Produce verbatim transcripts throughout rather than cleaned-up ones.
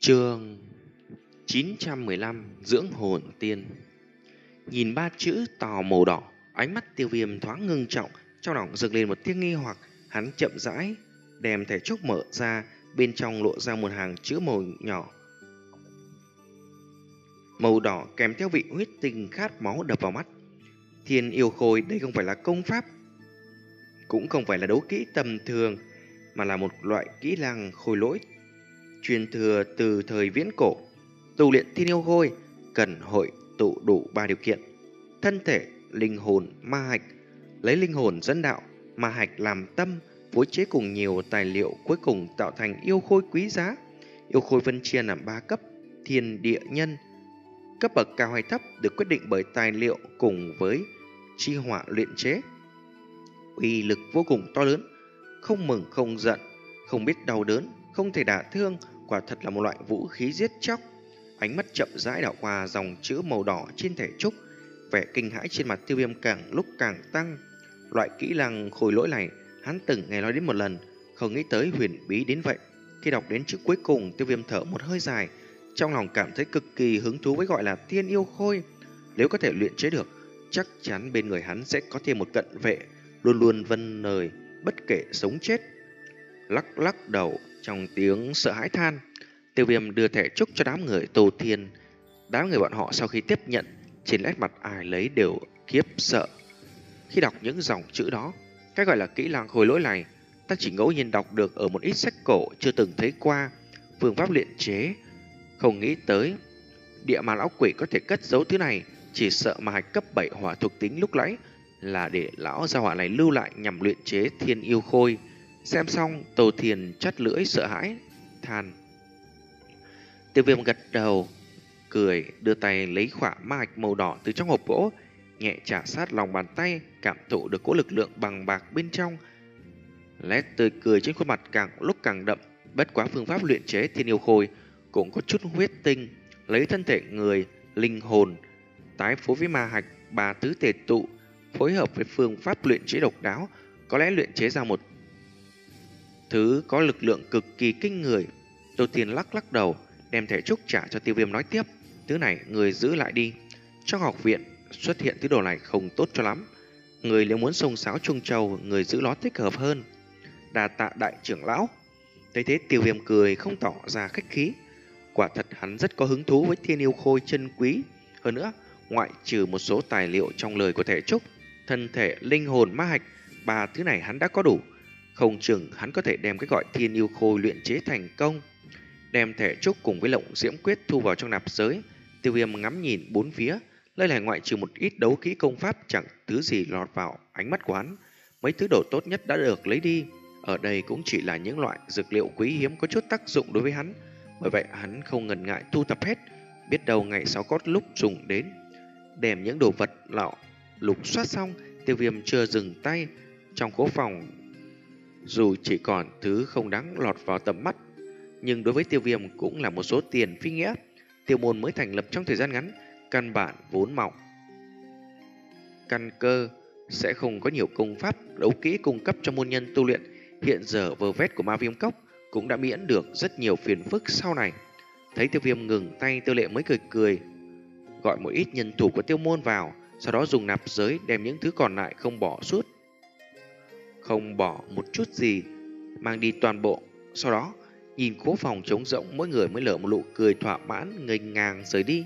Chương chín trăm mười lăm Dưỡng hồn tiên. Nhìn ba chữ tò màu đỏ, ánh mắt Tiêu Viêm thoáng ngưng trọng, trong lòng dâng lên một tiếng nghi hoặc. Hắn chậm rãi đem thẻ trúc mở ra, bên trong lộ ra một hàng chữ màu nhỏ màu đỏ kèm theo vị huyết tinh khát máu đập vào mắt. Thiên yêu khôi, đây không phải là công pháp, cũng không phải là đấu kỹ tầm thường, mà là một loại kỹ năng khôi lỗi truyền thừa từ thời viễn cổ. Tu luyện thiên yêu khôi cần hội tụ đủ ba điều kiện: thân thể, linh hồn, ma hạch. Lấy linh hồn dẫn đạo, ma hạch làm tâm, phối chế cùng nhiều tài liệu, cuối cùng tạo thành yêu khôi quý giá. Yêu khôi phân chia làm ba cấp: thiên địa nhân. Cấp bậc cao hay thấp được quyết định bởi tài liệu cùng với chi hỏa luyện chế. Uy lực vô cùng to lớn, không mừng không giận, không biết đau đớn, không thể đả thương, quả thật là một loại vũ khí giết chóc. Ánh mắt chậm rãi đảo qua dòng chữ màu đỏ trên thẻ trúc, vẻ kinh hãi trên mặt Tiêu Viêm càng lúc càng tăng. Loại kỹ năng khôi lỗi này hắn từng nghe nói đến một lần, không nghĩ tới huyền bí đến vậy. Khi đọc đến chữ cuối cùng, Tiêu Viêm thở một hơi dài, trong lòng cảm thấy cực kỳ hứng thú với gọi là thiên yêu khôi. Nếu có thể luyện chế được, chắc chắn bên người hắn sẽ có thêm một cận vệ, luôn luôn vâng lời bất kể sống chết. Lắc lắc đầu trong tiếng sợ hãi than, Tiêu Viêm đưa thẻ trúc cho đám người Tô Thiên. Đám người bọn họ sau khi tiếp nhận, trên nét mặt ai lấy đều khiếp sợ. Khi đọc những dòng chữ đó, cái gọi là kỹ năng khôi lỗi này, ta chỉ ngẫu nhiên đọc được ở một ít sách cổ, chưa từng thấy qua phương pháp luyện chế. Không nghĩ tới địa ma lão quỷ có thể cất giấu thứ này, chỉ sợ mà hạch cấp bảy hỏa thuộc tính lúc nãy là để lão gia hỏa này lưu lại nhằm luyện chế thiên yêu khôi. Xem xong, Tô Thiên chắt lưỡi sợ hãi than. Tiêu Viêm gật đầu cười, đưa tay lấy khỏa ma hạch màu đỏ từ trong hộp gỗ, nhẹ chà sát lòng bàn tay, cảm thụ được cỗ lực lượng bằng bạc bên trong. Nét tươi cười trên khuôn mặt càng lúc càng đậm. Bất quá phương pháp luyện chế thiên yêu khôi cũng có chút huyết tinh, lấy thân thể người, linh hồn tái phối với ma hạch, ba thứ tề tụ phối hợp với phương pháp luyện chế độc đáo, có lẽ luyện chế ra một thứ có lực lượng cực kỳ kinh người. Tô Thiên lắc lắc đầu, đem thẻ trúc trả cho Tiêu Viêm nói tiếp: thứ này người giữ lại đi, trong học viện xuất hiện thứ đồ này không tốt cho lắm. Người nếu muốn xông xáo Trung Châu, người giữ nó thích hợp hơn. Đà tạ đại trưởng lão. Thấy thế Tiêu Viêm cười không tỏ ra khách khí. Quả thật hắn rất có hứng thú với thiên yêu khôi chân quý. Hơn nữa, ngoại trừ một số tài liệu trong lời của thẻ trúc, thân thể, linh hồn, ma hạch, ba thứ này hắn đã có đủ. Không chừng hắn có thể đem cái gọi thiên yêu khôi luyện chế thành công. Đem thẻ trúc cùng với lộng diễm quyết thu vào trong nạp giới, Tiêu Viêm ngắm nhìn bốn phía. Nơi này ngoại trừ một ít đấu kỹ công pháp, chẳng thứ gì lọt vào ánh mắt của hắn. Mấy thứ đồ tốt nhất đã được lấy đi. Ở đây cũng chỉ là những loại dược liệu quý hiếm có chút tác dụng đối với hắn. Bởi vậy hắn không ngần ngại thu thập hết, biết đâu ngày sau có lúc dùng đến. Đem những đồ vật lọ lục soát xong, Tiêu Viêm chưa dừng tay. Trong khố phòng dù chỉ còn thứ không đáng lọt vào tầm mắt, nhưng đối với Tiêu Viêm cũng là một số tiền phi nghĩa. Tiêu môn mới thành lập trong thời gian ngắn, căn bản vốn mỏng, căn cơ sẽ không có nhiều công pháp đấu kỹ cung cấp cho môn nhân tu luyện. Hiện giờ vơ vét của Ma Viêm Cốc cũng đã miễn được rất nhiều phiền phức sau này. Thấy Tiêu Viêm ngừng tay, Tiêu Lệ mới cười cười, gọi một ít nhân thủ của Tiêu môn vào, sau đó dùng nạp giới đem những thứ còn lại không bỏ suốt, không bỏ một chút gì, mang đi toàn bộ. Sau đó nhìn khố phòng trống rỗng, mỗi người mới lở một nụ cười thỏa mãn, nghênh ngang rời đi.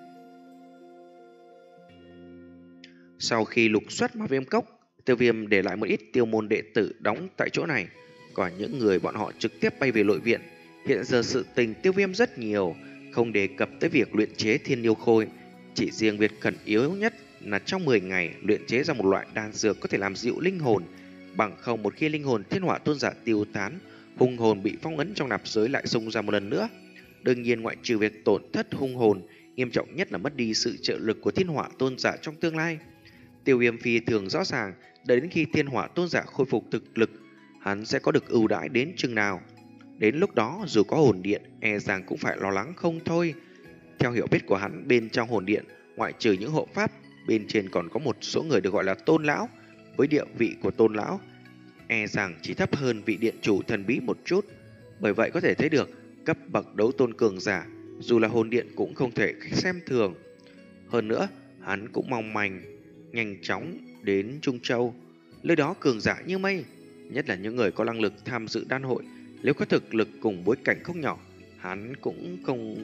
Sau khi lục soát Ma Viêm Cốc, Tiêu Viêm để lại một ít tiêu môn đệ tử đóng tại chỗ này, còn những người bọn họ trực tiếp bay về nội viện. Hiện giờ sự tình Tiêu Viêm rất nhiều, không đề cập tới việc luyện chế thiên yêu khôi. Chỉ riêng việc khẩn yếu nhất là trong mười ngày luyện chế ra một loại đan dược có thể làm dịu linh hồn. Bằng không, một khi linh hồn thiên hỏa tôn giả tiêu tán, hung hồn bị phong ấn trong nạp giới lại xông ra một lần nữa. Đương nhiên, ngoại trừ việc tổn thất hung hồn, nghiêm trọng nhất là mất đi sự trợ lực của thiên hỏa tôn giả trong tương lai. Tiêu Viêm phi thường rõ ràng, đợi đến khi thiên hỏa tôn giả khôi phục thực lực, hắn sẽ có được ưu đãi đến chừng nào. Đến lúc đó, dù có hồn điện, e rằng cũng phải lo lắng không thôi. Theo hiểu biết của hắn, bên trong hồn điện, ngoại trừ những hộ pháp, bên trên còn có một số người được gọi là tôn lão. Với địa vị của tôn lão, e rằng chỉ thấp hơn vị điện chủ thần bí một chút. Bởi vậy có thể thấy được, Cấp bậc đấu tôn cường giả, dù là hồn điện cũng không thể xem thường. Hơn nữa, hắn cũng mong manh nhanh chóng đến Trung Châu, nơi đó cường giả như mây, nhất là những người có năng lực tham dự đan hội, nếu có thực lực cùng bối cảnh không nhỏ, hắn cũng không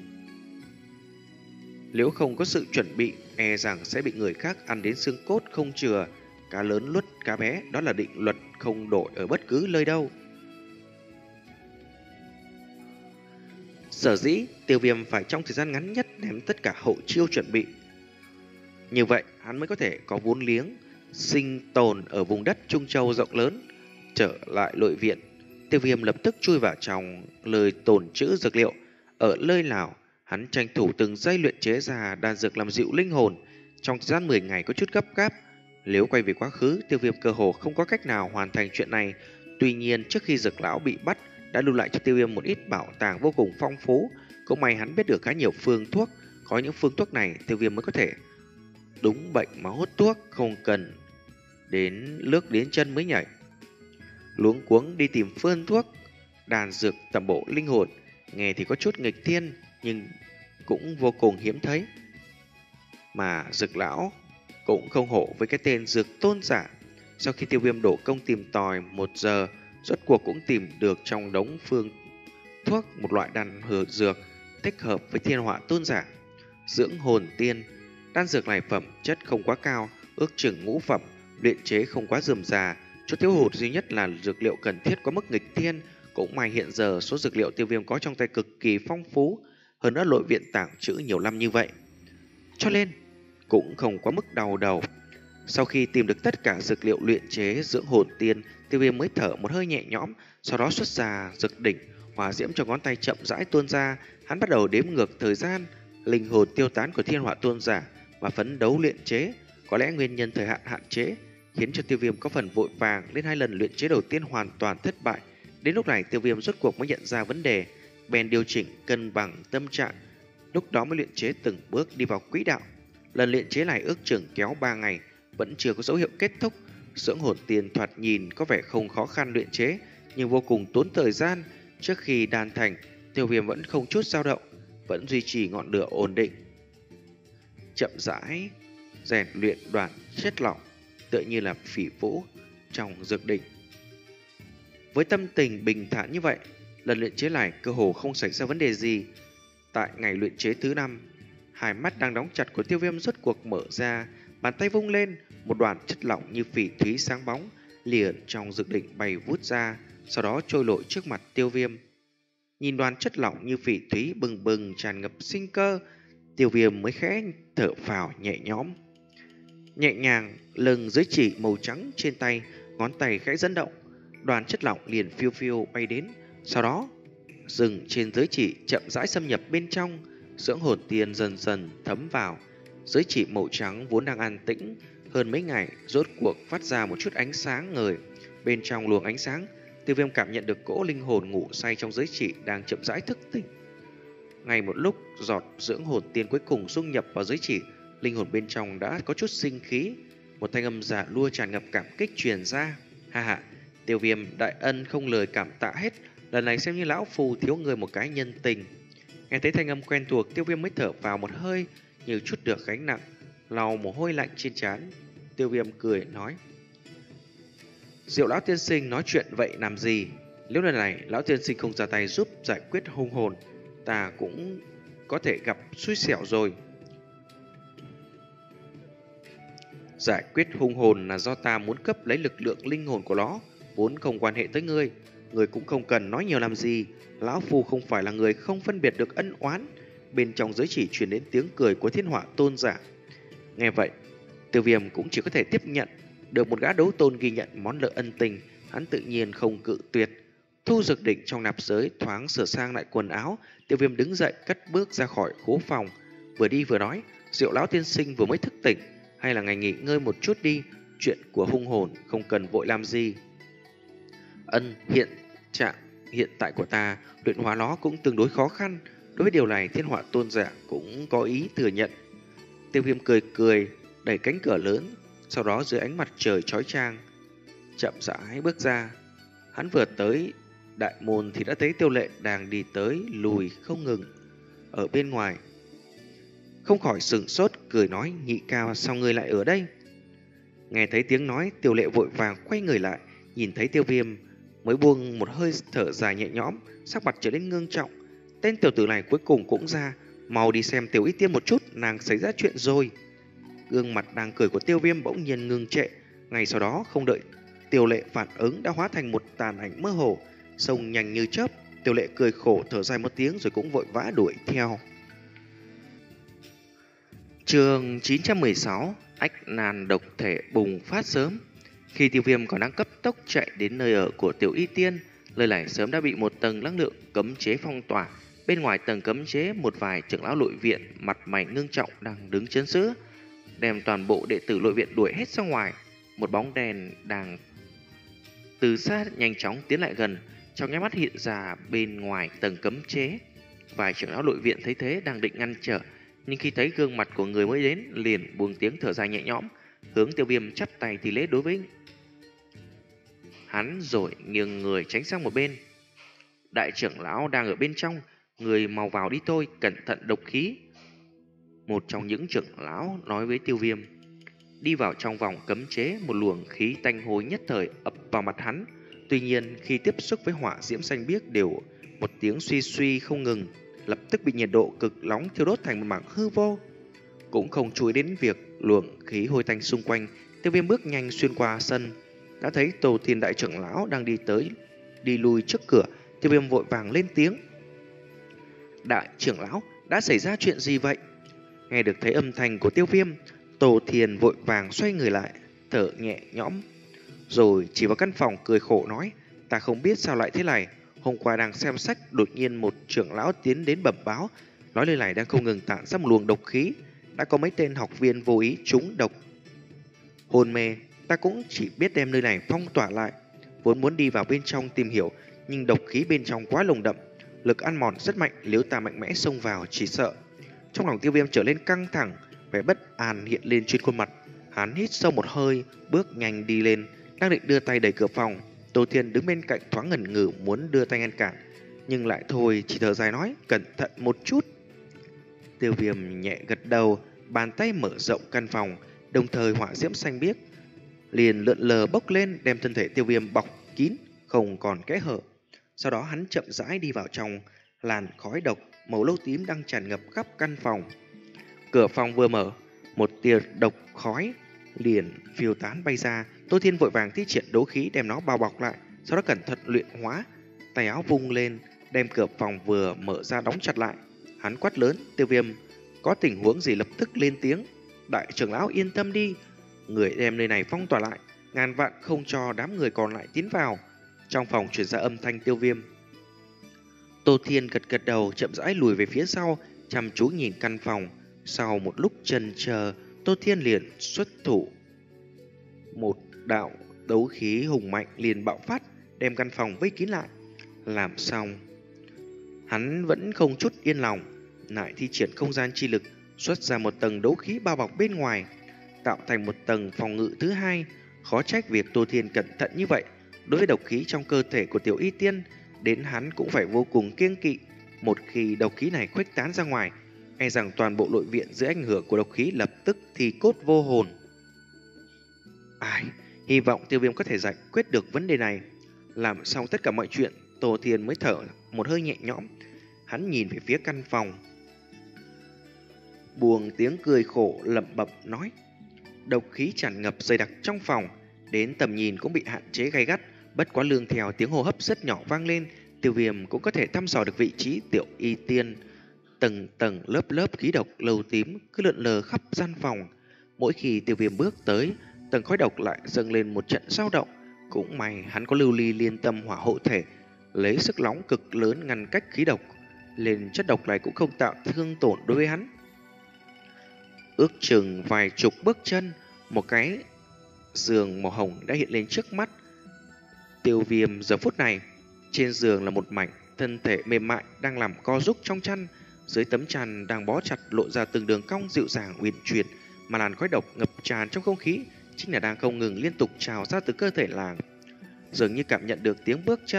nếu không có sự chuẩn bị, e rằng sẽ bị người khác ăn đến xương cốt không chừa. Cá lớn nuốt cá bé, đó là định luật không đổi ở bất cứ nơi đâu. Sở dĩ Tiêu Viêm phải trong thời gian ngắn nhất đem tất cả hậu chiêu chuẩn bị, như vậy hắn mới có thể có vốn liếng sinh tồn ở vùng đất Trung Châu rộng lớn. Trở lại nội viện, Tiêu Viêm lập tức chui vào trong lời tồn trữ dược liệu. Ở nơi nào hắn tranh thủ từng giây luyện chế ra đan dược làm dịu linh hồn. Trong thời gian mười ngày có chút gấp gáp, nếu quay về quá khứ, Tiêu Viêm cơ hồ không có cách nào hoàn thành chuyện này. Tuy nhiên, trước khi Dược lão bị bắt, đã lưu lại cho Tiêu Viêm một ít bảo tàng vô cùng phong phú. Cũng may hắn biết được khá nhiều phương thuốc, có những phương thuốc này Tiêu Viêm mới có thể đúng bệnh mà hút thuốc, không cần đến nước đến chân mới nhảy. Luống cuống đi tìm phương thuốc đan dược tầm bổ linh hồn, nghe thì có chút nghịch thiên nhưng cũng vô cùng hiếm thấy. Mà Dược lão cũng không hổ với cái tên Dược tôn giả. Sau khi Tiêu Viêm đổ công tìm tòi một giờ, rốt cuộc cũng tìm được trong đống phương thuốc một loại đan hờ dược thích hợp với Thiên Hỏa tôn giả. Dưỡng hồn tiên. Đan dược này phẩm chất không quá cao, ước chừng ngũ phẩm, luyện chế không quá rườm rà. Chút thiếu hụt duy nhất là dược liệu cần thiết quá mức nghịch thiên. Cũng may hiện giờ số dược liệu Tiêu Viêm có trong tay cực kỳ phong phú, hơn nữa nội viện tàng trữ nhiều năm như vậy, cho nên cũng không quá mức đau đầu. Sau khi tìm được tất cả dược liệu luyện chế dưỡng hồn tiên, Tiêu Viêm mới thở một hơi nhẹ nhõm, sau đó xuất ra dược đỉnh, hỏa diễm trong ngón tay chậm rãi tuôn ra. Hắn bắt đầu đếm ngược thời gian linh hồn tiêu tán của Thiên Hỏa tôn giả và phấn đấu luyện chế. Có lẽ nguyên nhân thời hạn hạn chế khiến cho Tiêu Viêm có phần vội vàng, lên hai lần luyện chế đầu tiên hoàn toàn thất bại. Đến lúc này Tiêu Viêm rốt cuộc mới nhận ra vấn đề, bèn điều chỉnh cân bằng tâm trạng, lúc đó mới luyện chế từng bước đi vào quỹ đạo. Lần luyện chế này ước chừng kéo ba ngày, vẫn chưa có dấu hiệu kết thúc. Dưỡng hồn tiền thoạt nhìn có vẻ không khó khăn luyện chế, nhưng vô cùng tốn thời gian. Trước khi đan thành, Tiêu Viêm vẫn không chút dao động, vẫn duy trì ngọn lửa ổn định, chậm rãi rèn luyện đoàn chất lỏng, tựa như là phỉ vũ trong dược đỉnh. Với tâm tình bình thản như vậy, lần luyện chế này cơ hồ không xảy ra vấn đề gì. Tại ngày luyện chế thứ năm, hai mắt đang đóng chặt của Tiêu Viêm rốt cuộc mở ra, bàn tay vung lên, một đoàn chất lỏng như phỉ thúy sáng bóng liền trong dược đỉnh bay vút ra, sau đó trôi nổi trước mặt Tiêu Viêm. Nhìn đoàn chất lỏng như phỉ thúy bừng bừng tràn ngập sinh cơ, Tiêu Viêm mới khẽ thở phào nhẹ nhõm. Nhẹ nhàng lừng giới chỉ màu trắng trên tay, ngón tay khẽ dẫn động, đoàn chất lỏng liền phiêu phiêu bay đến, sau đó dừng trên giới chỉ, chậm rãi xâm nhập bên trong. Dưỡng hồn tiên dần dần thấm vào giới chỉ màu trắng vốn đang an tĩnh hơn mấy ngày, rốt cuộc phát ra một chút ánh sáng ngời. Bên trong luồng ánh sáng, Tiêu Viêm cảm nhận được cỗ linh hồn ngủ say trong giới chỉ đang chậm rãi thức tỉnh. Ngay một lúc giọt dưỡng hồn tiên cuối cùng dung nhập vào giới chỉ, linh hồn bên trong đã có chút sinh khí. Một thanh âm giả lua tràn ngập cảm kích truyền ra. Ha ha, Tiêu Viêm đại ân không lời cảm tạ hết, lần này xem như lão phù thiếu người một cái nhân tình. Nghe thấy thanh âm quen thuộc, Tiêu Viêm mới thở vào một hơi, như chút được gánh nặng, lau mồ hôi lạnh trên trán. Tiêu Viêm cười nói: Diệu lão tiên sinh nói chuyện vậy làm gì? Nếu lần này lão tiên sinh không ra tay giúp giải quyết hung hồn, ta cũng có thể gặp xui xẻo rồi. Giải quyết hung hồn là do ta muốn cấp lấy lực lượng linh hồn của nó, vốn không quan hệ tới ngươi. Ngươi cũng không cần nói nhiều làm gì. Lão Phu không phải là người không phân biệt được ân oán. Bên trong giới chỉ truyền đến tiếng cười của Thiên Hỏa tôn giả. Nghe vậy, Tiêu Viêm cũng chỉ có thể tiếp nhận. Được một gã đấu tôn ghi nhận món nợ ân tình, hắn tự nhiên không cự tuyệt. Thu dược đỉnh trong nạp giới, thoáng sửa sang lại quần áo, Tiêu Viêm đứng dậy cất bước ra khỏi khố phòng. Vừa đi vừa nói: Diệu lão tiên sinh vừa mới thức tỉnh, hay là ngày nghỉ ngơi một chút đi. Chuyện của hung hồn không cần vội làm gì. Ân, hiện trạng hiện tại của ta, luyện hóa nó cũng tương đối khó khăn. Đối với điều này, Thiên Hỏa tôn giả cũng có ý thừa nhận. Tiêu Viêm cười cười, đẩy cánh cửa lớn, sau đó dưới ánh mặt trời chói chang chậm rãi bước ra. Hắn vừa tới đại môn thì đã thấy Tiêu Lệ đang đi tới lùi không ngừng ở bên ngoài. Không khỏi sửng sốt, cười nói: Nhị ca, sao ngươi lại ở đây? Nghe thấy tiếng nói, Tiêu Lệ vội vàng quay người lại, nhìn thấy Tiêu Viêm mới buông một hơi thở dài nhẹ nhõm, sắc mặt trở nên ngưng trọng. Tên tiểu tử này cuối cùng cũng ra, mau đi xem Tiểu Y Tiên một chút, nàng xảy ra chuyện rồi. Gương mặt đang cười của Tiêu Viêm bỗng nhiên ngưng trệ, ngay sau đó không đợi Tiêu Lệ phản ứng đã hóa thành một tàn ảnh mơ hồ, xông nhanh như chớp. Tiêu Lệ cười khổ thở dài một tiếng rồi cũng vội vã đuổi theo. Chương chín trăm mười sáu, ách nan độc thể bùng phát sớm. Khi Tiêu Viêm còn đang cấp tốc chạy đến nơi ở của Tiểu Y Tiên, nơi này sớm đã bị một tầng năng lượng cấm chế phong tỏa. Bên ngoài tầng cấm chế, một vài trưởng lão nội viện mặt mày ngưng trọng đang đứng chấn giữ, đem toàn bộ đệ tử nội viện đuổi hết ra ngoài. Một bóng đèn đang từ xa nhanh chóng tiến lại gần, trong nháy mắt hiện ra bên ngoài tầng cấm chế. Vài trưởng lão nội viện thấy thế đang định ngăn trở, nhưng khi thấy gương mặt của người mới đến, liền buông tiếng thở dài nhẹ nhõm, hướng Tiêu Viêm chắp tay thì lễ đối với hắn rồi nghiêng người tránh sang một bên. Đại trưởng lão đang ở bên trong, người mau vào đi thôi, cẩn thận độc khí. Một trong những trưởng lão nói với Tiêu Viêm. Đi vào trong vòng cấm chế, một luồng khí tanh hôi nhất thời ập vào mặt hắn. Tuy nhiên khi tiếp xúc với hỏa diễm xanh biếc đều một tiếng suy suy không ngừng, lập tức bị nhiệt độ cực nóng thiêu đốt thành một mảng hư vô. Cũng không chú ý đến việc luồng khí hôi tanh xung quanh, Tiêu Viêm bước nhanh xuyên qua sân, đã thấy Tô Thiên đại trưởng lão đang đi tới đi lui trước cửa. Tiêu Viêm vội vàng lên tiếng. Đại trưởng lão, đã xảy ra chuyện gì vậy? Nghe được thấy âm thanh của Tiêu Viêm, Tô Thiên vội vàng xoay người lại, thở nhẹ nhõm, rồi chỉ vào căn phòng cười khổ nói: Ta không biết sao lại thế này. Hôm qua đang xem sách, đột nhiên một trưởng lão tiến đến bẩm báo, nói nơi này đang không ngừng tản ra một luồng độc khí, đã có mấy tên học viên vô ý trúng độc hôn mê. Ta cũng chỉ biết đem nơi này phong tỏa lại, vốn muốn đi vào bên trong tìm hiểu, nhưng độc khí bên trong quá nồng đậm, lực ăn mòn rất mạnh, nếu ta mạnh mẽ xông vào chỉ sợ. Trong lòng Tiêu Viêm trở lên căng thẳng, vẻ bất an hiện lên trên khuôn mặt. Hắn hít sâu một hơi, bước nhanh đi lên, đang định đưa tay đẩy cửa phòng. Tô Thiên đứng bên cạnh thoáng ngẩn ngừ muốn đưa tay ngăn cản, nhưng lại thôi, chỉ thở dài nói: Cẩn thận một chút. Tiêu Viêm nhẹ gật đầu, bàn tay mở rộng căn phòng, đồng thời hỏa diễm xanh biếc liền lượn lờ bốc lên, đem thân thể Tiêu Viêm bọc kín, không còn kẽ hở. Sau đó hắn chậm rãi đi vào trong, làn khói độc màu nâu tím đang tràn ngập khắp căn phòng. Cửa phòng vừa mở, một tia độc khói liền phiêu tán bay ra. Tô Thiên vội vàng thi triển đấu khí đem nó bao bọc lại, sau đó cẩn thận luyện hóa, tay áo vung lên, đem cửa phòng vừa mở ra đóng chặt lại. Hắn quát lớn: Tiêu Viêm, có tình huống gì lập tức lên tiếng. Đại trưởng lão yên tâm đi, người đem nơi này phong tỏa lại, ngàn vạn không cho đám người còn lại tiến vào. Trong phòng truyền ra âm thanh Tiêu Viêm. Tô Thiên gật gật đầu, chậm rãi lùi về phía sau, chăm chú nhìn căn phòng. Sau một lúc chần chờ, Tô Thiên liền xuất thủ, một đạo đấu khí hùng mạnh liền bạo phát, đem căn phòng vây kín lại. Làm xong, hắn vẫn không chút yên lòng, lại thi triển không gian chi lực, xuất ra một tầng đấu khí bao bọc bên ngoài, tạo thành một tầng phòng ngự thứ hai. Khó trách việc Tô Thiên cẩn thận như vậy. Đối với độc khí trong cơ thể của Tiểu Y Tiên, đến hắn cũng phải vô cùng kiêng kỵ. Một khi độc khí này khuếch tán ra ngoài, e rằng toàn bộ nội viện dưới ảnh hưởng của độc khí lập tức thì cốt vô hồn. Ai, hy vọng Tiêu Viêm có thể giải quyết được vấn đề này. Làm xong tất cả mọi chuyện, Tô Thiên mới thở một hơi nhẹ nhõm. Hắn nhìn về phía căn phòng, buông tiếng cười khổ lẩm bẩm nói: Độc khí tràn ngập dày đặc trong phòng, đến tầm nhìn cũng bị hạn chế gay gắt. Bất quá lương theo tiếng hô hấp rất nhỏ vang lên, Tiêu Viêm cũng có thể thăm dò được vị trí Tiểu Y Tiên. Tầng tầng lớp lớp khí độc lâu tím cứ lượn lờ khắp gian phòng. Mỗi khi Tiêu Viêm bước tới, tầng khói độc lại dâng lên một trận dao động. Cũng may hắn có lưu ly liên tâm hỏa hộ thể, lấy sức nóng cực lớn ngăn cách khí độc, nên chất độc này cũng không tạo thương tổn đối với hắn. Ước chừng vài chục bước chân, một cái giường màu hồng đã hiện lên trước mắt Tiêu Viêm giờ phút này. Trên giường là một mảnh thân thể mềm mại đang làm co rúc trong chăn, dưới tấm chăn đang bó chặt lộ ra từng đường cong dịu dàng uyển chuyển, mà làn khói độc ngập tràn trong không khí chính là đang không ngừng liên tục trào ra từ cơ thể nàng. Dường như cảm nhận được tiếng bước chân,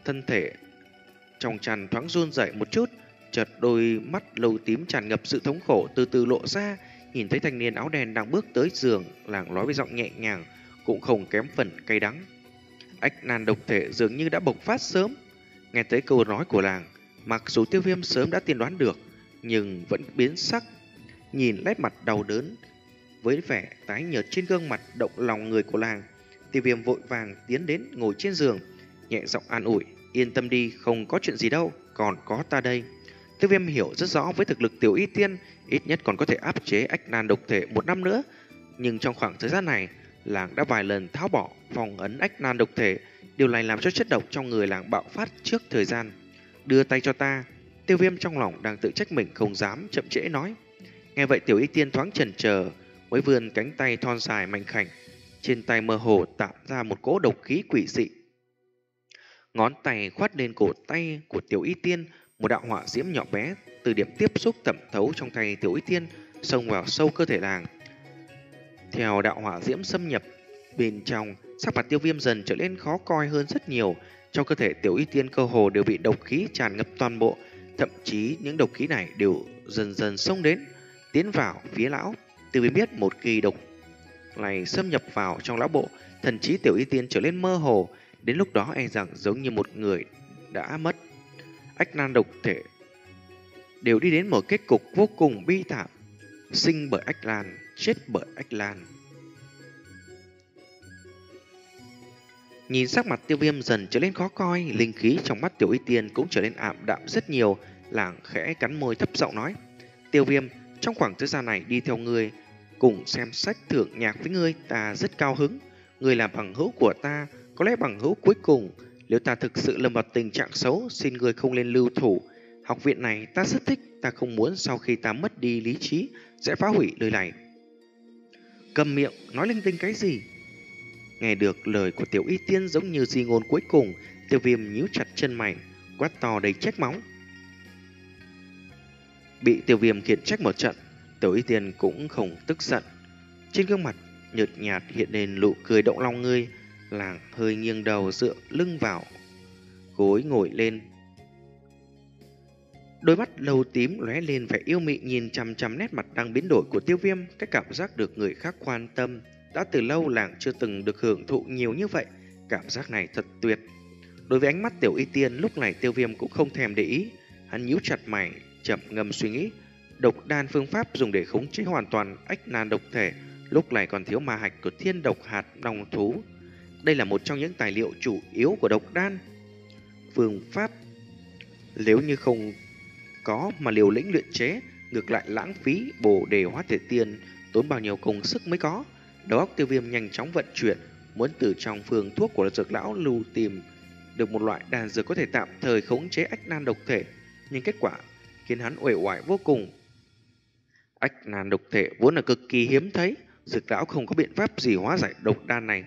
thân thể trong chăn thoáng run rẩy một chút, chợt đôi mắt lâu tím tràn ngập sự thống khổ từ từ lộ ra, nhìn thấy thanh niên áo đen đang bước tới giường, làng nói với giọng nhẹ nhàng, cũng không kém phần cay đắng. Ách nan độc thể dường như đã bộc phát sớm. Nghe tới câu nói của làng, mặc dù Tiêu Viêm sớm đã tiên đoán được, nhưng vẫn biến sắc, nhìn nét mặt đau đớn với vẻ tái nhợt trên gương mặt động lòng người của làng. Tiêu Viêm vội vàng tiến đến ngồi trên giường, nhẹ giọng an ủi, yên tâm đi, không có chuyện gì đâu, còn có ta đây. Tiêu Viêm hiểu rất rõ với thực lực Tiểu Y Tiên, ít nhất còn có thể áp chế ách nan độc thể một năm nữa. Nhưng trong khoảng thời gian này, làng đã vài lần tháo bỏ phong ấn ách nan độc thể, điều này làm cho chất độc trong người làng bạo phát trước thời gian. Đưa tay cho ta. Tiêu Viêm trong lòng đang tự trách mình không dám chậm trễ nói. Nghe vậy Tiểu Y Tiên thoáng chần chờ, mới vươn cánh tay thon dài mảnh khảnh, trên tay mơ hồ tạo ra một cỗ độc khí quỷ dị. Ngón tay khoát lên cổ tay của Tiểu Y Tiên, một đạo hỏa diễm nhỏ bé từ điểm tiếp xúc thẩm thấu trong tay Tiểu Y Tiên xông vào sâu cơ thể làng. Theo đạo hỏa diễm xâm nhập bên trong, sắc mặt Tiêu Viêm dần trở nên khó coi hơn rất nhiều. Trong cơ thể Tiểu Y Tiên cơ hồ đều bị độc khí tràn ngập toàn bộ, thậm chí những độc khí này đều dần dần xông đến, tiến vào phía lão. Tiêu Viêm biết một khi độc này xâm nhập vào trong lão bộ, thần trí Tiểu Y Tiên trở nên mơ hồ, đến lúc đó e rằng giống như một người đã mất. Ách nan độc thể đều đi đến một kết cục vô cùng bi thảm, sinh bởi ách lan, chết bởi ách lan. Nhìn sắc mặt Tiêu Viêm dần trở nên khó coi, linh khí trong mắt Tiểu Y Tiên cũng trở nên ảm đạm rất nhiều. Làng khẽ cắn môi thấp giọng nói, Tiêu Viêm, trong khoảng thời gian này đi theo ngươi, cùng xem sách thưởng nhạc với ngươi, ta rất cao hứng. Ngươi là bằng hữu của ta, có lẽ bằng hữu cuối cùng. Nếu ta thực sự lâm vào tình trạng xấu, xin ngươi không nên lưu thủ. Học viện này ta rất thích, ta không muốn sau khi ta mất đi lý trí sẽ phá hủy nơi này. Cầm miệng, nói linh tinh cái gì? Nghe được lời của Tiểu Y Tiên giống như di ngôn cuối cùng, Tiêu Viêm nhíu chặt chân mày, quát to đầy trách móc. Bị Tiêu Viêm khiển trách một trận, Tiểu Y Tiên cũng không tức giận, trên gương mặt nhợt nhạt hiện lên nụ cười động lòng người. Làng hơi nghiêng đầu dựa lưng vào gối ngồi lên, đôi mắt lâu tím lóe lên vẻ yêu mị nhìn chằm chằm nét mặt đang biến đổi của Tiêu Viêm. Cái cảm giác được người khác quan tâm đã từ lâu làng chưa từng được hưởng thụ nhiều như vậy, cảm giác này thật tuyệt. Đối với ánh mắt Tiểu Y Tiên lúc này, Tiêu Viêm cũng không thèm để ý, hắn nhíu chặt mày, chậm ngâm suy nghĩ. Độc đan phương pháp dùng để khống chế hoàn toàn ách nan độc thể, lúc này còn thiếu ma hạch của thiên độc hạt long thú. Đây là một trong những tài liệu chủ yếu của độc đan. Phương pháp nếu như không có mà liều lĩnh luyện chế, ngược lại lãng phí bổ đề hóa thể tiên, tốn bao nhiêu công sức mới có. Đầu óc Tiêu Viêm nhanh chóng vận chuyển, muốn từ trong phương thuốc của dược lão lưu tìm được một loại đan dược có thể tạm thời khống chế ách nan độc thể, nhưng kết quả khiến hắn uể oải vô cùng. Ách nan độc thể vốn là cực kỳ hiếm thấy, dược lão không có biện pháp gì hóa giải độc đan này.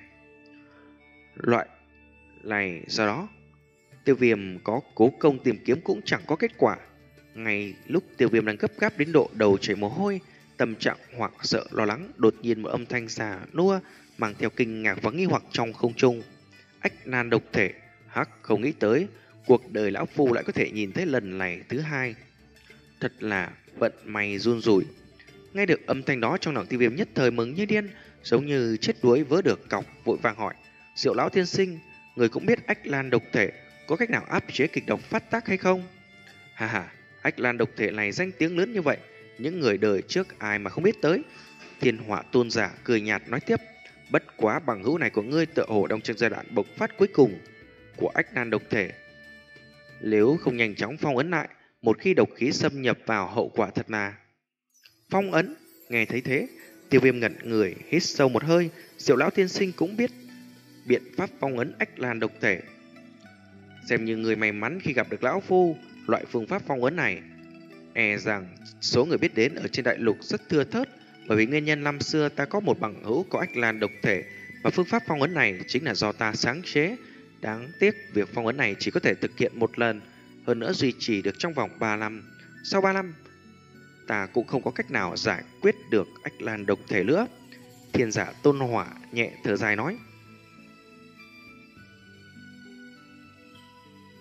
Loại này do đó, Tiêu Viêm có cố công tìm kiếm cũng chẳng có kết quả. Ngay lúc Tiêu Viêm đang gấp gáp đến độ đầu chảy mồ hôi, tâm trạng hoảng sợ lo lắng, đột nhiên một âm thanh già nua mang theo kinh ngạc và nghi hoặc trong không trung. Ách nan độc thể, hắc, không nghĩ tới cuộc đời lão phu lại có thể nhìn thấy lần này thứ hai. Thật là vận may run rủi. Nghe được âm thanh đó, trong lòng Tiêu Viêm nhất thời mừng như điên, giống như chết đuối vớ được cọc, vội vàng hỏi, Diệu lão tiên sinh, người cũng biết ách lan độc thể có cách nào áp chế kịch độc phát tác hay không? Hà hà, ách lan độc thể này danh tiếng lớn như vậy, những người đời trước ai mà không biết tới. Thiên Hỏa tôn giả cười nhạt nói tiếp, bất quá bằng hữu này của ngươi tựa hồ đang trong giai đoạn bộc phát cuối cùng của ách nan độc thể. Nếu không nhanh chóng phong ấn lại, một khi độc khí xâm nhập vào, hậu quả thật là... Phong ấn? Nghe thấy thế, Tiêu Viêm ngẩn người, hít sâu một hơi. Diệu lão tiên sinh cũng biết biện pháp phong ấn ách lan độc thể. Xem như người may mắn khi gặp được lão phu. Loại phương pháp phong ấn này e rằng số người biết đến ở trên đại lục rất thưa thớt, bởi vì nguyên nhân năm xưa ta có một bằng hữu có ách lan độc thể, và phương pháp phong ấn này chính là do ta sáng chế. Đáng tiếc việc phong ấn này chỉ có thể thực hiện một lần, hơn nữa duy trì được trong vòng ba năm. Sau ba năm, ta cũng không có cách nào giải quyết được ách lan độc thể nữa. Thiên giả Tôn Hỏa nhẹ thở dài nói.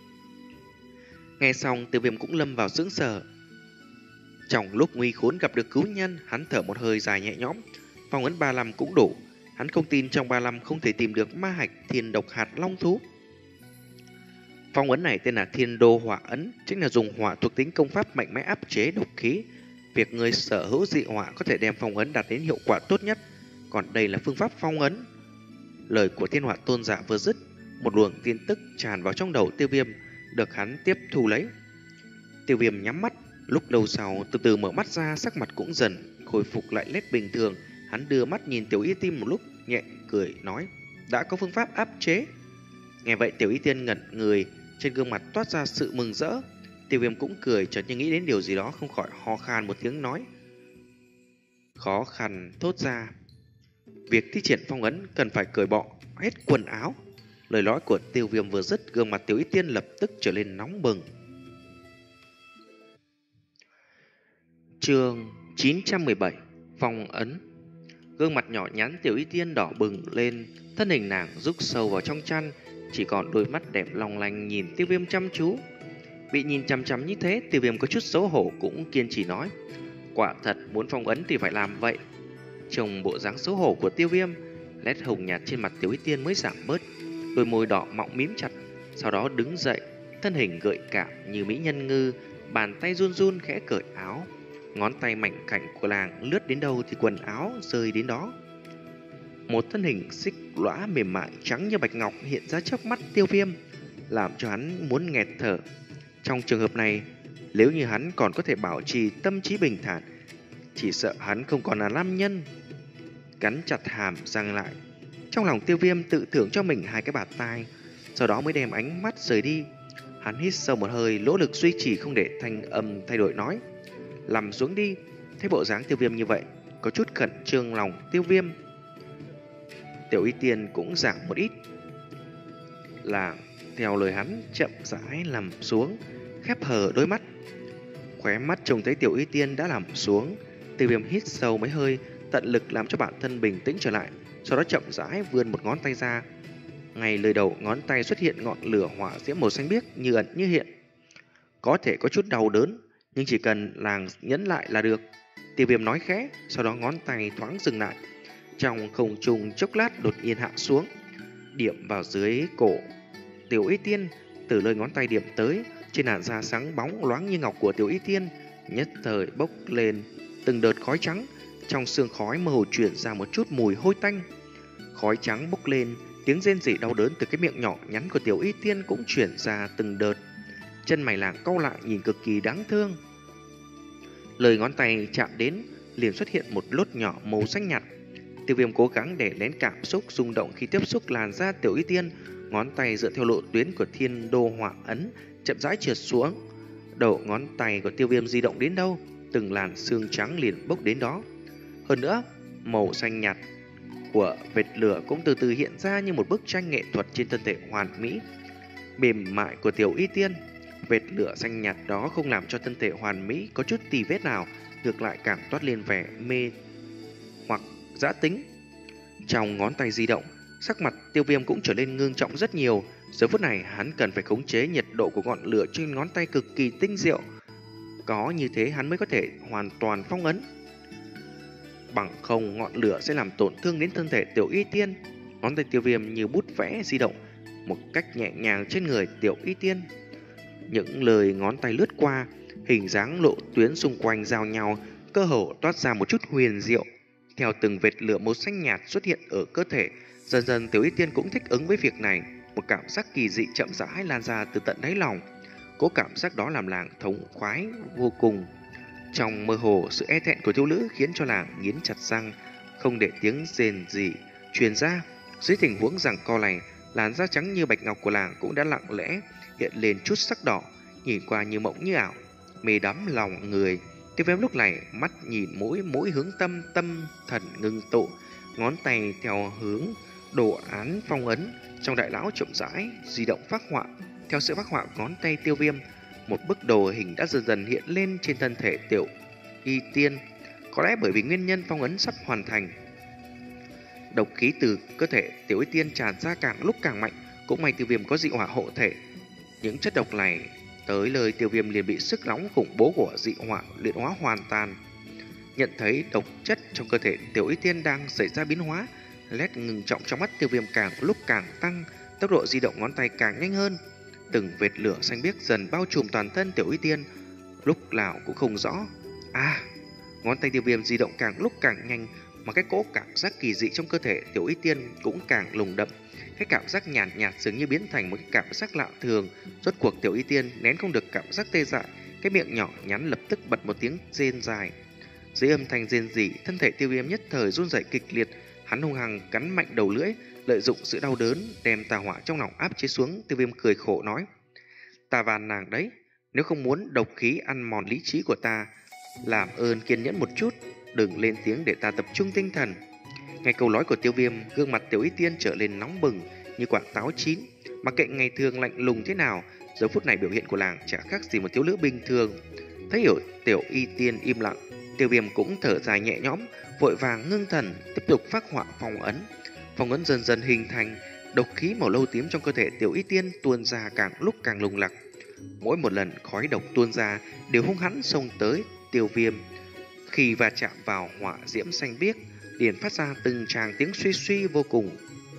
Nghe xong, Tiêu Viêm cũng lâm vào sững sờ. Trong lúc nguy khốn gặp được cứu nhân, hắn thở một hơi dài nhẹ nhõm. Phong ấn ba mươi lăm cũng đủ. Hắn không tin trong ba mươi lăm không thể tìm được ma hạch thiên độc hạt long thú. Phong ấn này tên là Thiên Đô Hỏa Ấn, chính là dùng hỏa thuộc tính công pháp mạnh mẽ áp chế độc khí. Việc người sở hữu dị hỏa có thể đem phong ấn đạt đến hiệu quả tốt nhất. Còn đây là phương pháp phong ấn. Lời của Thiên Hỏa Tôn giả vừa dứt, một luồng tin tức tràn vào trong đầu Tiêu Viêm, được hắn tiếp thu lấy. Tiêu Viêm nhắm mắt, lúc lâu sau từ từ mở mắt ra, sắc mặt cũng dần khôi phục lại nét bình thường. Hắn đưa mắt nhìn Tiểu Y Tiên một lúc, nhẹ cười nói: đã có phương pháp áp chế. Nghe vậy Tiểu Y Tiên ngẩn người, trên gương mặt toát ra sự mừng rỡ. Tiêu Viêm cũng cười, chợt như nghĩ đến điều gì đó, không khỏi ho khan một tiếng nói: khó khăn thốt ra, việc thi triển phong ấn cần phải cởi bỏ hết quần áo. Lời nói của Tiêu Viêm vừa dứt, gương mặt Tiểu Y Tiên lập tức trở lên nóng bừng. Chương chín trăm mười bảy Phong ấn. Gương mặt nhỏ nhắn Tiểu Y Tiên đỏ bừng lên, thân hình nàng rúc sâu vào trong chăn, chỉ còn đôi mắt đẹp long lanh nhìn Tiêu Viêm chăm chú. Bị nhìn chăm chăm như thế, Tiêu Viêm có chút xấu hổ cũng kiên trì nói: quả thật muốn phong ấn thì phải làm vậy. Trong bộ dáng xấu hổ của Tiêu Viêm, nét hồng nhạt trên mặt Tiểu Y Tiên mới giảm bớt, đôi môi đỏ mọng mím chặt. Sau đó đứng dậy, thân hình gợi cảm như mỹ nhân ngư, bàn tay run run khẽ cởi áo. Ngón tay mảnh khảnh của nàng lướt đến đâu thì quần áo rơi đến đó. Một thân hình xích lõa mềm mại trắng như bạch ngọc hiện ra trước mắt Tiêu Viêm, làm cho hắn muốn nghẹt thở. Trong trường hợp này, nếu như hắn còn có thể bảo trì tâm trí bình thản, chỉ sợ hắn không còn là nam nhân. Cắn chặt hàm răng lại, trong lòng Tiêu Viêm tự thưởng cho mình hai cái bạt tai, sau đó mới đem ánh mắt rời đi. Hắn hít sâu một hơi, nỗ lực duy trì không để thanh âm thay đổi nói: nằm xuống đi. Thấy bộ dáng Tiêu Viêm như vậy, có chút khẩn trương lòng Tiêu Viêm. Tiểu Y Tiên cũng giảm một ít, là theo lời hắn chậm rãi nằm xuống, khép hờ đôi mắt. Khóe mắt trông thấy Tiểu Y Tiên đã nằm xuống, Tiêu Viêm hít sâu mấy hơi, tận lực làm cho bản thân bình tĩnh trở lại, sau đó chậm rãi vươn một ngón tay ra. Ngay lời đầu ngón tay xuất hiện ngọn lửa hỏa diễm màu xanh biếc như ẩn như hiện. Có thể có chút đau đớn, nhưng chỉ cần làng nhấn lại là được. Tiêu Viêm nói khẽ, sau đó ngón tay thoáng dừng lại. Trong không trung chốc lát đột nhiên hạ xuống, điểm vào dưới cổ Tiểu Y Tiên. Từ nơi ngón tay điểm tới, trên làn da sáng bóng loáng như ngọc của Tiểu Y Tiên nhất thời bốc lên từng đợt khói trắng. Trong sương khói mơ hồ chuyển ra một chút mùi hôi tanh. Khói trắng bốc lên, tiếng rên rỉ đau đớn từ cái miệng nhỏ nhắn của Tiểu Y Tiên cũng chuyển ra từng đợt. Chân mày làng cau lại nhìn cực kỳ đáng thương. Lời ngón tay chạm đến, liền xuất hiện một lốt nhỏ màu xanh nhạt. Tiêu Viêm cố gắng để nén cảm xúc rung động khi tiếp xúc làn da Tiểu Y Tiên. Ngón tay dựa theo lộ tuyến của Thiên Đô Hỏa Ấn chậm rãi trượt xuống. Đầu ngón tay của Tiêu Viêm di động đến đâu, từng làn xương trắng liền bốc đến đó. Hơn nữa, màu xanh nhạt của vệt lửa cũng từ từ hiện ra như một bức tranh nghệ thuật trên thân thể hoàn mỹ mềm mại của Tiểu Y Tiên. Vệt lửa xanh nhạt đó không làm cho thân thể hoàn mỹ có chút tì vết nào, ngược lại càng toát lên vẻ mê hoặc dã tính. Trong ngón tay di động, sắc mặt Tiêu Viêm cũng trở nên ngưng trọng rất nhiều. Giờ phút này hắn cần phải khống chế nhiệt độ của ngọn lửa trên ngón tay cực kỳ tinh diệu, có như thế hắn mới có thể hoàn toàn phong ấn. Bằng không ngọn lửa sẽ làm tổn thương đến thân thể Tiểu Y Tiên. Ngón tay Tiêu Viêm như bút vẽ di động một cách nhẹ nhàng trên người Tiểu Y Tiên. Những lời ngón tay lướt qua, hình dáng lộ tuyến xung quanh giao nhau, cơ hồ toát ra một chút huyền diệu. Theo từng vệt lửa màu xanh nhạt xuất hiện ở cơ thể, dần dần Tiểu Y Tiên cũng thích ứng với việc này. Một cảm giác kỳ dị chậm rãi lan ra từ tận đáy lòng. Cố cảm giác đó làm nàng thống khoái vô cùng. Trong mơ hồ, sự e thẹn của thiếu nữ khiến cho nàng nghiến chặt răng, không để tiếng rên rỉ truyền ra. Dưới tình huống giằng co này, làn da trắng như bạch ngọc của nàng cũng đã lặng lẽ hiện lên chút sắc đỏ, nhìn qua như mộng như ảo, mê đắm lòng người. Tiêu Viêm lúc này mắt nhìn mũi, mũi hướng tâm, tâm thần ngưng tụ, ngón tay theo hướng đồ án phong ấn trong đại lão chậm rãi di động phác họa. Theo sự phác họa ngón tay Tiêu Viêm, một bức đồ hình đã dần dần hiện lên trên thân thể Tiểu Y Tiên. Có lẽ bởi vì nguyên nhân phong ấn sắp hoàn thành, độc khí từ cơ thể Tiểu Y Tiên tràn ra càng lúc càng mạnh. Cũng may Tiêu Viêm có dị hỏa hộ thể, những chất độc này tới lời Tiêu Viêm liền bị sức nóng khủng bố của dị hỏa luyện hóa hoàn toàn. Nhận thấy độc chất trong cơ thể Tiểu Y Tiên đang xảy ra biến hóa, nét ngừng trọng trong mắt Tiêu Viêm càng lúc càng tăng, tốc độ di động ngón tay càng nhanh hơn. Từng vệt lửa xanh biếc dần bao trùm toàn thân Tiểu Y Tiên, lúc nào cũng không rõ. À, ngón tay Tiêu Viêm di động càng lúc càng nhanh, mà cái cỗ cảm giác kỳ dị trong cơ thể Tiểu Y Tiên cũng càng lùng đậm. Cái cảm giác nhàn nhạt, nhạt dường như biến thành một cái cảm giác lạ thường. Rốt cuộc Tiểu Y Tiên nén không được cảm giác tê dại, cái miệng nhỏ nhắn lập tức bật một tiếng rên dài. Dưới âm thanh rên rỉ, thân thể Tiêu Viêm nhất thời run rẩy kịch liệt, hắn hung hăng cắn mạnh đầu lưỡi, lợi dụng sự đau đớn đem tà hỏa trong lòng áp chế xuống. Tiêu Viêm cười khổ nói: "Ta van nàng đấy, nếu không muốn độc khí ăn mòn lý trí của ta, làm ơn kiên nhẫn một chút, đừng lên tiếng để ta tập trung tinh thần." Nghe câu nói của Tiêu Viêm, gương mặt Tiểu Y Tiên trở lên nóng bừng như quả táo chín. Mặc kệ ngày thường lạnh lùng thế nào, giờ phút này biểu hiện của nàng chả khác gì một thiếu nữ bình thường. Thấy hiểu Tiểu Y Tiên im lặng, Tiêu Viêm cũng thở dài nhẹ nhõm, vội vàng ngưng thần tiếp tục phát họa phong ấn. Phong ấn dần dần hình thành, độc khí màu lâu tím trong cơ thể Tiểu Y Tiên tuôn ra càng lúc càng lùng lặc. Mỗi một lần khói độc tuôn ra đều hung hãn xông tới Tiêu Viêm. Khi va chạm vào hỏa diễm xanh biếc, liền phát ra từng tràng tiếng suy suy vô cùng,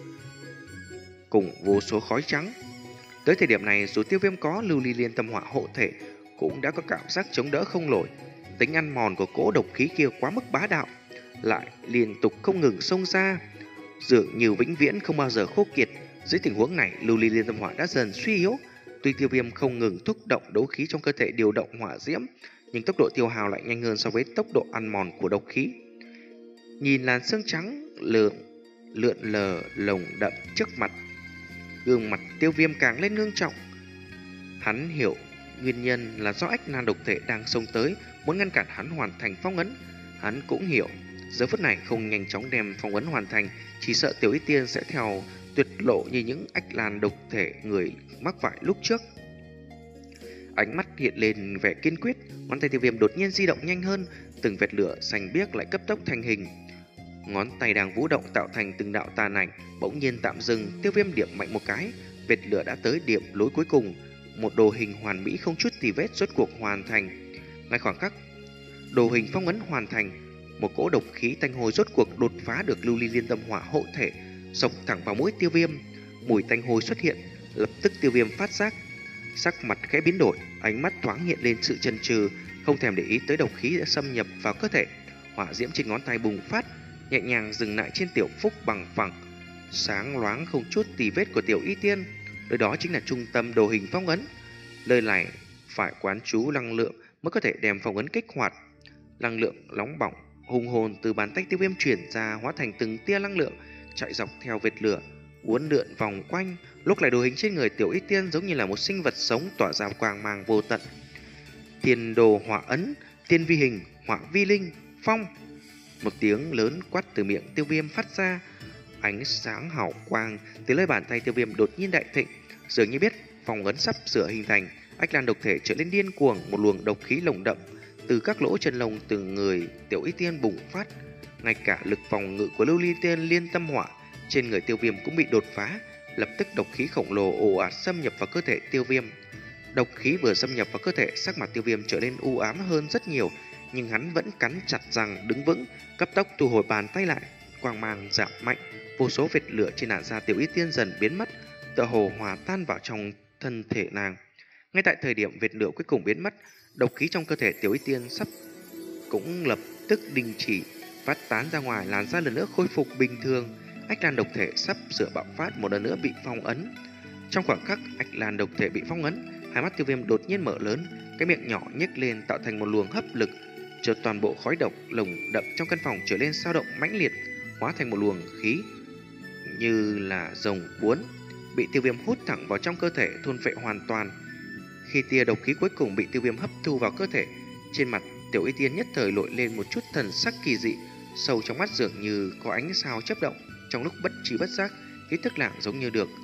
cùng vô số khói trắng. Tới thời điểm này, dù Tiêu Viêm có lưu ly liên tâm hỏa hộ thể, cũng đã có cảm giác chống đỡ không nổi. Tính ăn mòn của cỗ độc khí kia quá mức bá đạo, lại liên tục không ngừng xông ra, dường như vĩnh viễn không bao giờ khô kiệt. Dưới tình huống này, lưu ly liên tâm hỏa đã dần suy yếu. Tuy Tiêu Viêm không ngừng thúc động đấu khí trong cơ thể điều động hỏa diễm, nhưng tốc độ tiêu hao lại nhanh hơn so với tốc độ ăn mòn của độc khí. Nhìn làn xương trắng lượn lượn lờ lồng đậm trước mặt, gương mặt Tiêu Viêm càng lên ngưng trọng. Hắn hiểu nguyên nhân là do ách nan độc thể đang xông tới, muốn ngăn cản hắn hoàn thành phong ấn. Hắn cũng hiểu giờ phút này không nhanh chóng đem phong ấn hoàn thành, chỉ sợ Tiểu Y Tiên sẽ theo tuyệt lộ như những ách lan độc thể người mắc phải lúc trước. Ánh mắt hiện lên vẻ kiên quyết, ngón tay Tiêu Viêm đột nhiên di động nhanh hơn, từng vệt lửa xanh biếc lại cấp tốc thành hình. Ngón tay đang vũ động tạo thành từng đạo tàn ảnh, bỗng nhiên tạm dừng. Tiêu Viêm điểm mạnh một cái, vệt lửa đã tới điểm lối cuối cùng. Một đồ hình hoàn mỹ không chút tì vết rốt cuộc hoàn thành. Ngay khoảng khắc đồ hình phong ấn hoàn thành, một cỗ độc khí tanh hôi rốt cuộc đột phá được lưu ly liên tâm hỏa hộ thể, xộc thẳng vào mũi Tiêu Viêm. Mùi tanh hôi xuất hiện, lập tức Tiêu Viêm phát giác, sắc mặt khẽ biến đổi, ánh mắt thoáng hiện lên sự chần chừ, không thèm để ý tới độc khí đã xâm nhập vào cơ thể. Hỏa diễm trên ngón tay bùng phát, nhẹ nhàng dừng lại trên tiểu phúc bằng phẳng, sáng loáng không chút tì vết của Tiểu Y Tiên. Nơi đó chính là trung tâm đồ hình phong ấn. Nơi này phải quán chú năng lượng mới có thể đem phong ấn kích hoạt. Năng lượng nóng bỏng hùng hồn từ bàn tay Tiêu Viêm chuyển ra, hóa thành từng tia năng lượng chạy dọc theo vệt lửa, uốn lượn vòng quanh. Lúc này đồ hình trên người Tiểu Y Tiên giống như là một sinh vật sống tỏa ra quang mang vô tận. Thiên đồ hỏa ấn, tiên vi hình, hỏa vi linh, phong. Một tiếng lớn quát từ miệng Tiêu Viêm phát ra, ánh sáng hào quang từ nơi bàn tay Tiêu Viêm đột nhiên đại thịnh, dường như biết phong ấn sắp sửa hình thành. Ách lan độc thể trở lên điên cuồng, một luồng độc khí lồng đậm từ các lỗ chân lông từng người Tiểu Y Tiên bùng phát. Ngay cả lực phòng ngự của lưu ly tiên liên tâm hỏa trên người Tiêu Viêm cũng bị đột phá. Lập tức độc khí khổng lồ ồ ạt xâm nhập vào cơ thể Tiêu Viêm. Độc khí vừa xâm nhập vào cơ thể, sắc mặt Tiêu Viêm trở nên u ám hơn rất nhiều, nhưng hắn vẫn cắn chặt răng đứng vững, cấp tốc thu hồi bàn tay lại. Quang mang giảm mạnh, vô số vệt lửa trên làn da Tiểu Y Tiên dần biến mất, tựa hồ hòa tan vào trong thân thể nàng. Ngay tại thời điểm vệt lửa cuối cùng biến mất, độc khí trong cơ thể Tiểu Y Tiên sắp cũng lập tức đình chỉ, phát tán ra ngoài, làn da lần nữa khôi phục bình thường. Ách lan độc thể sắp sửa bạo phát, một lần nữa bị phong ấn. Trong khoảng khắc ách lan độc thể bị phong ấn, hai mắt Tiêu Viêm đột nhiên mở lớn, cái miệng nhỏ nhếch lên tạo thành một luồng hấp lực, chợt toàn bộ khói độc lồng đậm trong căn phòng trở lên dao động mãnh liệt, hóa thành một luồng khí như là rồng cuốn, bị Tiêu Viêm hút thẳng vào trong cơ thể, thôn phệ hoàn toàn. Khi tia độc khí cuối cùng bị Tiêu Viêm hấp thu vào cơ thể, trên mặt Tiểu Y Tiên nhất thời nổi lên một chút thần sắc kỳ dị, sâu trong mắt dường như có ánh sao chớp động. Trong lúc bất trí bất giác, ý thức nàng giống như được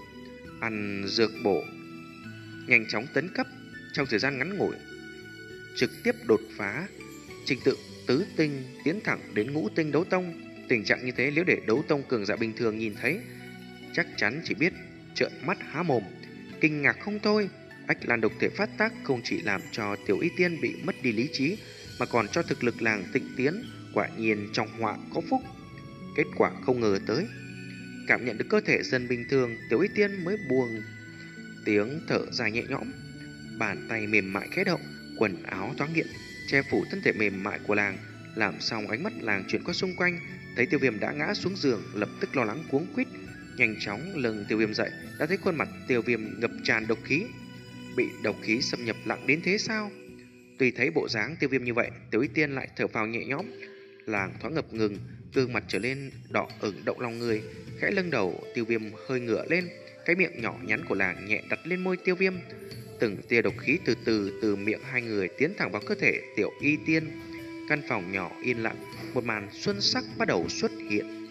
ăn dược bổ, nhanh chóng tấn cấp trong thời gian ngắn ngủi, trực tiếp đột phá trình tự tứ tinh, tiến thẳng đến ngũ tinh đấu tông. Tình trạng như thế nếu để đấu tông cường giả bình thường nhìn thấy, chắc chắn chỉ biết trợn mắt há mồm, kinh ngạc không thôi. Ách Lan độc thể phát tác không chỉ làm cho Tiểu Y Tiên bị mất đi lý trí, mà còn cho thực lực làng tịnh tiến. Quả nhiên trong họa có phúc. Kết quả không ngờ tới. Cảm nhận được cơ thể dần bình thường, Tiểu Y Tiên mới buông tiếng thở dài nhẹ nhõm. Bàn tay mềm mại khẽ động, quần áo thoáng hiện che phủ thân thể mềm mại của làng. Làm xong, ánh mắt làng chuyển qua xung quanh, thấy Tiêu Viêm đã ngã xuống giường, lập tức lo lắng cuống quýt nhanh chóng lưng Tiêu Viêm dậy, đã thấy khuôn mặt Tiêu Viêm ngập tràn độc khí. Bị độc khí xâm nhập nặng đến thế sao? Tuy thấy bộ dáng Tiêu Viêm như vậy, Tiểu Y Tiên lại thở phào nhẹ nhõm. Làng thoáng ngập ngừng, gương mặt trở lên đỏ ửng động lòng người, khẽ lưng đầu Tiêu Viêm hơi ngửa lên, cái miệng nhỏ nhắn của làng nhẹ đặt lên môi Tiêu Viêm. Từng tia độc khí từ từ từ miệng hai người tiến thẳng vào cơ thể Tiểu Y Tiên. Căn phòng nhỏ yên lặng, một màn xuân sắc bắt đầu xuất hiện.